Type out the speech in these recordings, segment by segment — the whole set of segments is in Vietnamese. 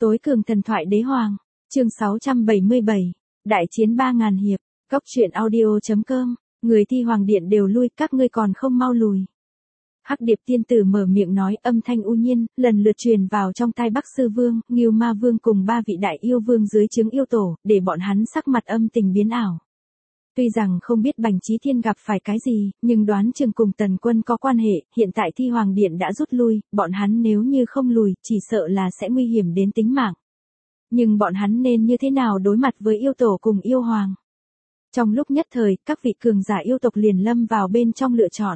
Tối cường thần thoại đế hoàng, chương 677, đại chiến 3000 hiệp, Cốc truyện audio.com, người thi hoàng điện đều lui, các ngươi còn không mau lùi. Hắc Điệp tiên tử mở miệng nói, âm thanh u nhiên, lần lượt truyền vào trong tai Bắc Sư Vương, Ngưu Ma Vương cùng ba vị đại yêu vương dưới trướng yêu tổ, để bọn hắn sắc mặt âm tình biến ảo. Tuy rằng không biết Bành Chí Thiên gặp phải cái gì, nhưng đoán chừng cùng Tần Quân có quan hệ, hiện tại thi hoàng điện đã rút lui, bọn hắn nếu như không lùi, chỉ sợ là sẽ nguy hiểm đến tính mạng. Nhưng bọn hắn nên như thế nào đối mặt với yêu tổ cùng yêu hoàng? Trong lúc nhất thời, các vị cường giả yêu tộc liền lâm vào bên trong lựa chọn.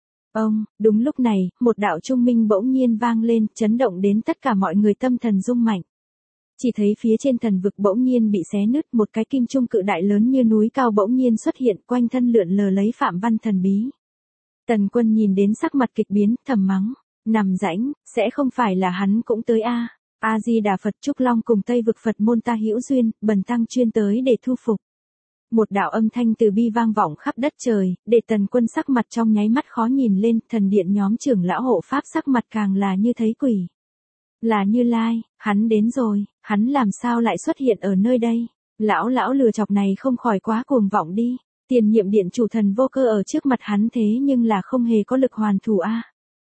Đúng lúc này, một đạo trung minh bỗng nhiên vang lên, chấn động đến tất cả mọi người tâm thần rung mạnh. Chỉ thấy phía trên thần vực bỗng nhiên bị xé nứt, một cái kim trung cự đại lớn như núi cao bỗng nhiên xuất hiện, quanh thân lượn lờ lấy phạm văn thần bí. Tần Quân nhìn đến sắc mặt kịch biến, thầm mắng, nằm rãnh, sẽ không phải là hắn cũng tới a? A Di Đà Phật, Trúc Long cùng Tây vực Phật môn ta hữu duyên, bần tăng chuyên tới để thu phục. Một đạo âm thanh từ bi vang vọng khắp đất trời, để Tần Quân sắc mặt trong nháy mắt khó nhìn lên, thần điện nhóm trưởng lão hộ pháp sắc mặt càng là như thấy quỷ. Là Như Lai, hắn đến rồi, hắn làm sao lại xuất hiện ở nơi đây? Lão lừa chọc này không khỏi quá cuồng vọng đi. Tiền nhiệm điện chủ thần vô cơ ở trước mặt hắn thế nhưng là không hề có lực hoàn thủ a.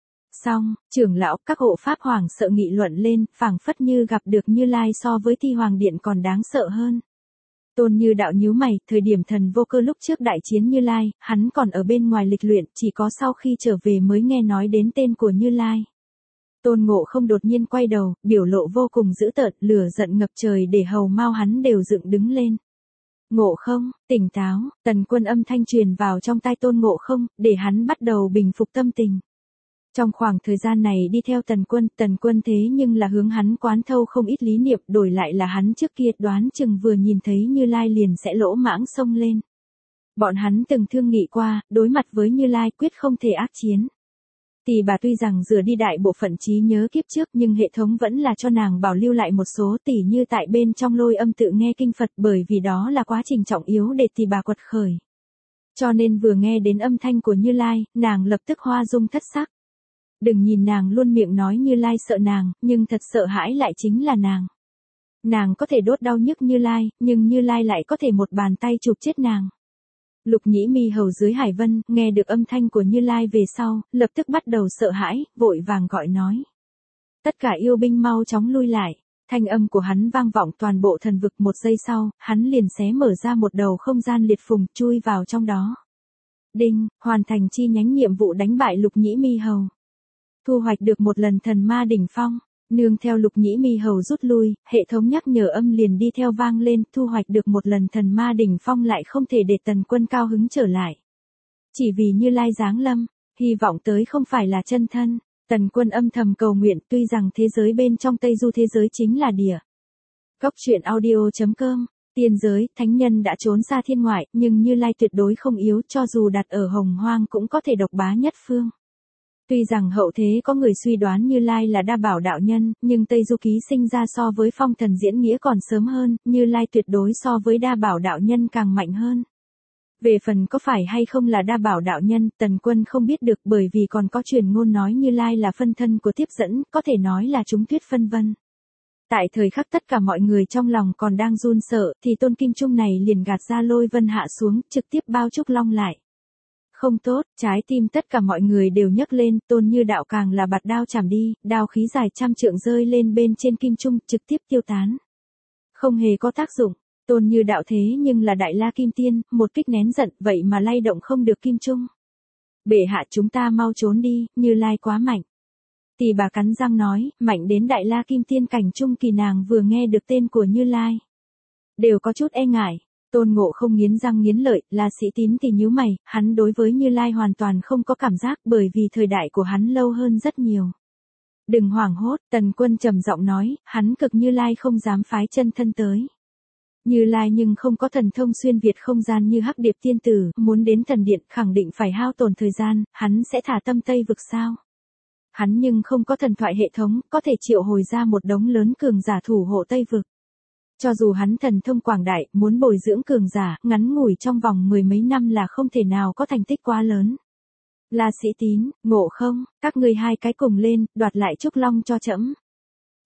Xong, trưởng lão, các hộ pháp hoàng sợ nghị luận lên, phảng phất như gặp được Như Lai so với thi hoàng điện còn đáng sợ hơn. Tôn Như đạo nhíu mày, thời điểm thần vô cơ lúc trước đại chiến Như Lai, hắn còn ở bên ngoài lịch luyện, chỉ có sau khi trở về mới nghe nói đến tên của Như Lai. Tôn Ngộ Không đột nhiên quay đầu, biểu lộ vô cùng dữ tợn, lửa giận ngập trời để hầu mau hắn đều dựng đứng lên. Ngộ Không, tỉnh táo, Tần Quân âm thanh truyền vào trong tai Tôn Ngộ Không, để hắn bắt đầu bình phục tâm tình. Trong khoảng thời gian này đi theo Tần Quân thế nhưng là hướng hắn quán thâu không ít lý niệm, đổi lại là hắn trước kia đoán chừng vừa nhìn thấy Như Lai liền sẽ lỗ mãng xông lên. Bọn hắn từng thương nghị qua, đối mặt với Như Lai quyết không thể ác chiến. Tỷ bà tuy rằng rửa đi đại bộ phận trí nhớ kiếp trước nhưng hệ thống vẫn là cho nàng bảo lưu lại một số tỷ như tại bên trong Lôi Âm tự nghe kinh Phật, bởi vì đó là quá trình trọng yếu để tỷ bà quật khởi. Cho nên vừa nghe đến âm thanh của Như Lai, nàng lập tức hoa dung thất sắc. Đừng nhìn nàng luôn miệng nói Như Lai sợ nàng, nhưng thật sợ hãi lại chính là nàng. Nàng có thể đốt đau nhức Như Lai, nhưng Như Lai lại có thể một bàn tay chụp chết nàng. Lục Nhĩ Mi hầu dưới Hải Vân, nghe được âm thanh của Như Lai về sau, lập tức bắt đầu sợ hãi, vội vàng gọi nói. Tất cả yêu binh mau chóng lui lại, thanh âm của hắn vang vọng toàn bộ thần vực, một giây sau, hắn liền xé mở ra một đầu không gian liệt phùng, chui vào trong đó. Đinh, hoàn thành chi nhánh nhiệm vụ đánh bại Lục Nhĩ Mi hầu. Thu hoạch được một lần thần ma đỉnh phong. Nương theo Lục Nhĩ Mi hầu rút lui, hệ thống nhắc nhở âm liền đi theo vang lên, thu hoạch được một lần thần ma đỉnh phong lại không thể để Tần Quân cao hứng trở lại. Chỉ vì Như Lai giáng lâm, hy vọng tới không phải là chân thân. Tần Quân âm thầm cầu nguyện, tuy rằng thế giới bên trong Tây Du thế giới chính là địa. Cốc truyện audio.com, tiên giới, thánh nhân đã trốn xa thiên ngoại, nhưng Như Lai tuyệt đối không yếu, cho dù đặt ở Hồng Hoang cũng có thể độc bá nhất phương. Tuy rằng hậu thế có người suy đoán Như Lai là Đa Bảo đạo nhân, nhưng Tây Du ký sinh ra so với Phong Thần diễn nghĩa còn sớm hơn, Như Lai tuyệt đối so với Đa Bảo đạo nhân càng mạnh hơn. Về phần có phải hay không là Đa Bảo đạo nhân, Tần Quân không biết được, bởi vì còn có truyền ngôn nói Như Lai là phân thân của tiếp dẫn, có thể nói là chúng thuyết phân vân. Tại thời khắc tất cả mọi người trong lòng còn đang run sợ, thì tôn kim trung này liền gạt ra Lôi Vân hạ xuống, trực tiếp bao Trúc Long lại. Không tốt, trái tim tất cả mọi người đều nhấc lên, Tôn Như đạo càng là bạt đao chảm đi, đao khí dài trăm trượng rơi lên bên trên kim trung, trực tiếp tiêu tán. Không hề có tác dụng, Tôn Như đạo thế nhưng là Đại La Kim Tiên, một kích nén giận, vậy mà lay động không được kim trung. Bệ hạ, chúng ta mau trốn đi, Như Lai quá mạnh. Tỷ bà cắn răng nói, mạnh đến Đại La Kim Tiên cảnh trung kỳ, nàng vừa nghe được tên của Như Lai, đều có chút e ngại. Tôn Ngộ Không nghiến răng nghiến lợi, là Sĩ Tín thì nhíu mày, hắn đối với Như Lai hoàn toàn không có cảm giác, bởi vì thời đại của hắn lâu hơn rất nhiều. Đừng hoảng hốt, Tần Quân trầm giọng nói, hắn cực Như Lai không dám phái chân thân tới. Như Lai nhưng không có thần thông xuyên việt không gian như Hắc Điệp tiên tử, muốn đến thần điện khẳng định phải hao tổn thời gian, hắn sẽ thả tâm Tây vực sao? Hắn nhưng không có thần thoại hệ thống, có thể triệu hồi ra một đống lớn cường giả thủ hộ Tây vực. Cho dù hắn thần thông quảng đại, muốn bồi dưỡng cường giả, ngắn ngủi trong vòng mười mấy năm là không thể nào có thành tích quá lớn. La Sĩ Tín, Ngộ Không, các ngươi hai cái cùng lên, đoạt lại Trúc Long cho trẫm.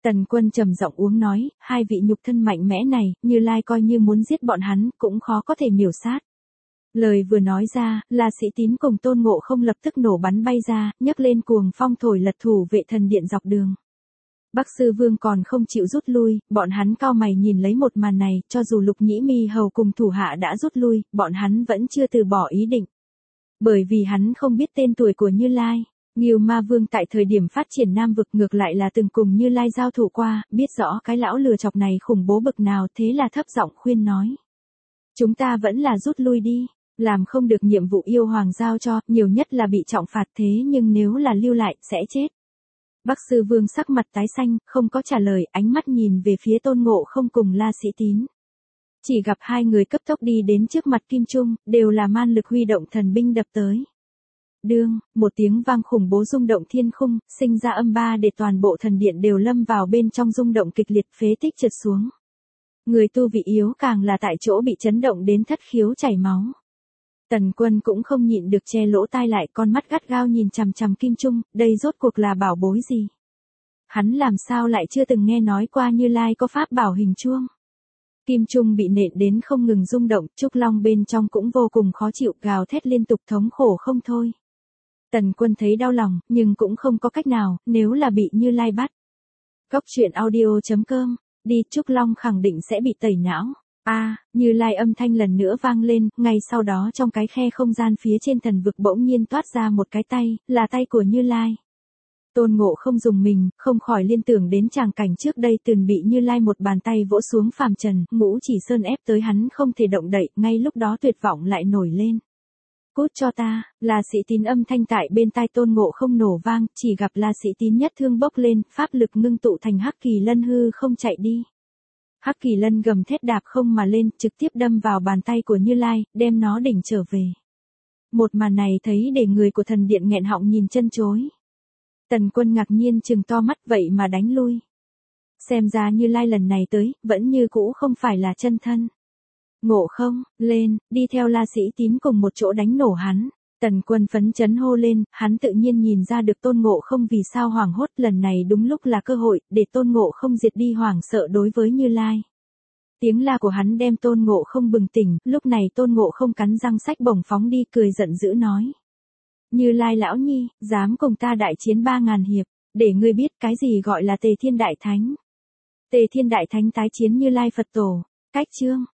Tần Quân trầm giọng uống nói, hai vị nhục thân mạnh mẽ này, Như Lai coi như muốn giết bọn hắn, cũng khó có thể miểu sát. Lời vừa nói ra, La Sĩ Tín cùng Tôn Ngộ Không lập tức nổ bắn bay ra, nhấc lên cuồng phong thổi lật thủ vệ thần điện dọc đường. Bắc Sư Vương còn không chịu rút lui, bọn hắn cau mày nhìn lấy một màn này, cho dù Lục Nhĩ Mi hầu cùng thủ hạ đã rút lui, bọn hắn vẫn chưa từ bỏ ý định. Bởi vì hắn không biết tên tuổi của Như Lai. Ngưu Ma Vương tại thời điểm phát triển Nam Vực ngược lại là từng cùng Như Lai giao thủ qua, biết rõ cái lão lừa chọc này khủng bố bực nào, thế là thấp giọng khuyên nói. Chúng ta vẫn là rút lui đi, làm không được nhiệm vụ yêu hoàng giao cho, nhiều nhất là bị trọng phạt, thế nhưng nếu là lưu lại, sẽ chết. Bắc Sư Vương sắc mặt tái xanh, không có trả lời, ánh mắt nhìn về phía Tôn Ngộ Không cùng La Sĩ Tín. Chỉ gặp hai người cấp tốc đi đến trước mặt Kim Trung, đều là man lực huy động thần binh đập tới. Đương, một tiếng vang khủng bố rung động thiên khung, sinh ra âm ba để toàn bộ thần điện đều lâm vào bên trong rung động kịch liệt, phế tích trượt xuống. Người tu vị yếu càng là tại chỗ bị chấn động đến thất khiếu chảy máu. Tần Quân cũng không nhịn được che lỗ tai lại, con mắt gắt gao nhìn chằm chằm Kim Trung, đây rốt cuộc là bảo bối gì? Hắn làm sao lại chưa từng nghe nói qua Như Lai có pháp bảo hình chuông? Kim Trung bị nện đến không ngừng rung động, Trúc Long bên trong cũng vô cùng khó chịu, gào thét liên tục thống khổ không thôi. Tần Quân thấy đau lòng, nhưng cũng không có cách nào, nếu là bị Như Lai bắt. Cốc truyện audio.com, đi, Trúc Long khẳng định sẽ bị tẩy não. Như Lai âm thanh lần nữa vang lên, ngay sau đó trong cái khe không gian phía trên thần vực bỗng nhiên toát ra một cái tay, là tay của Như Lai. Tôn Ngộ Không dùng mình, không khỏi liên tưởng đến tràng cảnh trước đây từng bị Như Lai một bàn tay vỗ xuống phàm trần, Ngũ Chỉ Sơn ép tới hắn không thể động đậy, ngay lúc đó tuyệt vọng lại nổi lên. Cút cho ta, La Sĩ Tín âm thanh tại bên tai Tôn Ngộ Không nổ vang, chỉ gặp La Sĩ Tín nhất thương bốc lên, pháp lực ngưng tụ thành Hắc Kỳ Lân hư không chạy đi. Hắc Kỳ Lân gầm thét đạp không mà lên, trực tiếp đâm vào bàn tay của Như Lai, đem nó đỉnh trở về. Một màn này thấy để người của thần điện nghẹn họng nhìn chân chối. Tần Quân ngạc nhiên trừng to mắt, vậy mà đánh lui. Xem ra Như Lai lần này tới, vẫn như cũ không phải là chân thân. Ngộ Không, lên, đi theo La Sĩ Tín cùng một chỗ đánh nổ hắn. Tần Quân phấn chấn hô lên, hắn tự nhiên nhìn ra được Tôn Ngộ Không vì sao hoảng hốt, lần này đúng lúc là cơ hội, để Tôn Ngộ Không diệt đi hoảng sợ đối với Như Lai. Tiếng la của hắn đem Tôn Ngộ Không bừng tỉnh, lúc này Tôn Ngộ Không cắn răng sách bổng phóng đi, cười giận dữ nói. Như Lai lão nhi, dám cùng ta đại chiến 3000 hiệp, để ngươi biết cái gì gọi là Tề Thiên Đại Thánh. Tề Thiên Đại Thánh tái chiến Như Lai Phật Tổ, cách chương.